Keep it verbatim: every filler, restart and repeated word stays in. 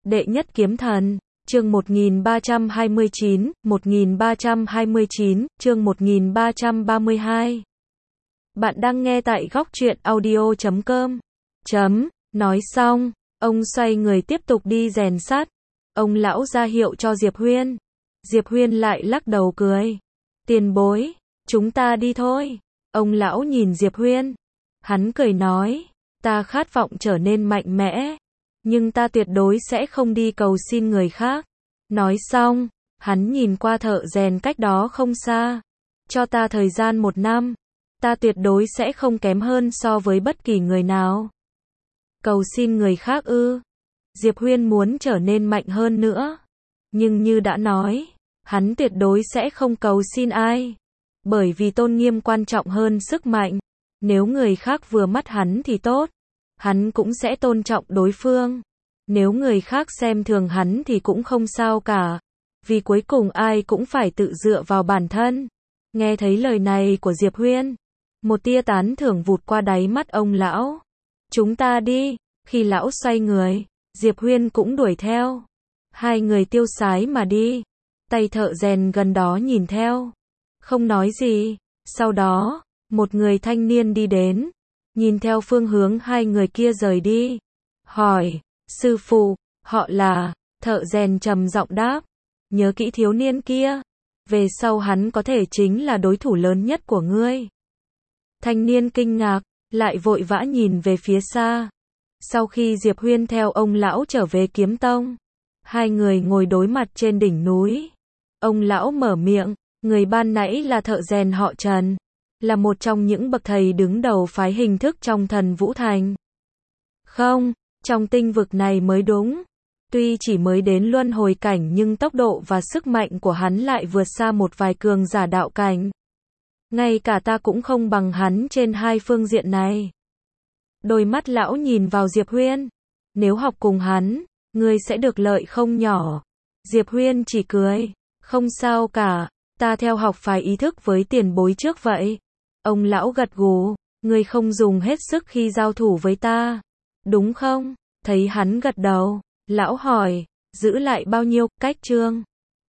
Đệ nhất kiếm thần, chương một nghìn ba trăm hai mươi chín, một nghìn ba trăm hai mươi chín, chương một nghìn ba trăm ba mươi hai. Bạn đang nghe tại góc truyện audio chấm com. Chấm, nói xong, ông xoay người tiếp tục đi rèn sắt. Ông lão ra hiệu cho Diệp Huyên. Diệp Huyên lại lắc đầu cười. Tiền bối, chúng ta đi thôi. Ông lão nhìn Diệp Huyên. Hắn cười nói, ta khát vọng trở nên mạnh mẽ, nhưng ta tuyệt đối sẽ không đi cầu xin người khác. Nói xong, hắn nhìn qua thợ rèn cách đó không xa. Cho ta thời gian một năm, ta tuyệt đối sẽ không kém hơn so với bất kỳ người nào. Cầu xin người khác ư? Diệp Huyên muốn trở nên mạnh hơn nữa. Nhưng như đã nói, hắn tuyệt đối sẽ không cầu xin ai. Bởi vì tôn nghiêm quan trọng hơn sức mạnh. Nếu người khác vừa mắt hắn thì tốt, hắn cũng sẽ tôn trọng đối phương. Nếu người khác xem thường hắn thì cũng không sao cả. Vì cuối cùng ai cũng phải tự dựa vào bản thân. Nghe thấy lời này của Diệp Huyên, một tia tán thưởng vụt qua đáy mắt ông lão. Chúng ta đi. Khi lão xoay người, Diệp Huyên cũng đuổi theo. Hai người tiêu sái mà đi. Tay thợ rèn gần đó nhìn theo, không nói gì. Sau đó, một người thanh niên đi đến, nhìn theo phương hướng hai người kia rời đi. Hỏi, sư phụ, họ là? Thợ rèn trầm giọng đáp, nhớ kỹ thiếu niên kia. Về sau hắn có thể chính là đối thủ lớn nhất của ngươi. Thanh niên kinh ngạc, lại vội vã nhìn về phía xa. Sau khi Diệp Huyên theo ông lão trở về kiếm tông, hai người ngồi đối mặt trên đỉnh núi. Ông lão mở miệng, người ban nãy là thợ rèn họ Trần, là một trong những bậc thầy đứng đầu phái hình thức trong Thần Vũ Thành. Không, trong tinh vực này mới đúng. Tuy chỉ mới đến luân hồi cảnh nhưng tốc độ và sức mạnh của hắn lại vượt xa một vài cường giả đạo cảnh. Ngay cả ta cũng không bằng hắn trên hai phương diện này. Đôi mắt lão nhìn vào Diệp Huyên. Nếu học cùng hắn, ngươi sẽ được lợi không nhỏ. Diệp Huyên chỉ cười. Không sao cả, ta theo học phải ý thức với tiền bối trước vậy. Ông lão gật gù, ngươi không dùng hết sức khi giao thủ với ta, đúng không? Thấy hắn gật đầu, lão hỏi, giữ lại bao nhiêu cách chương?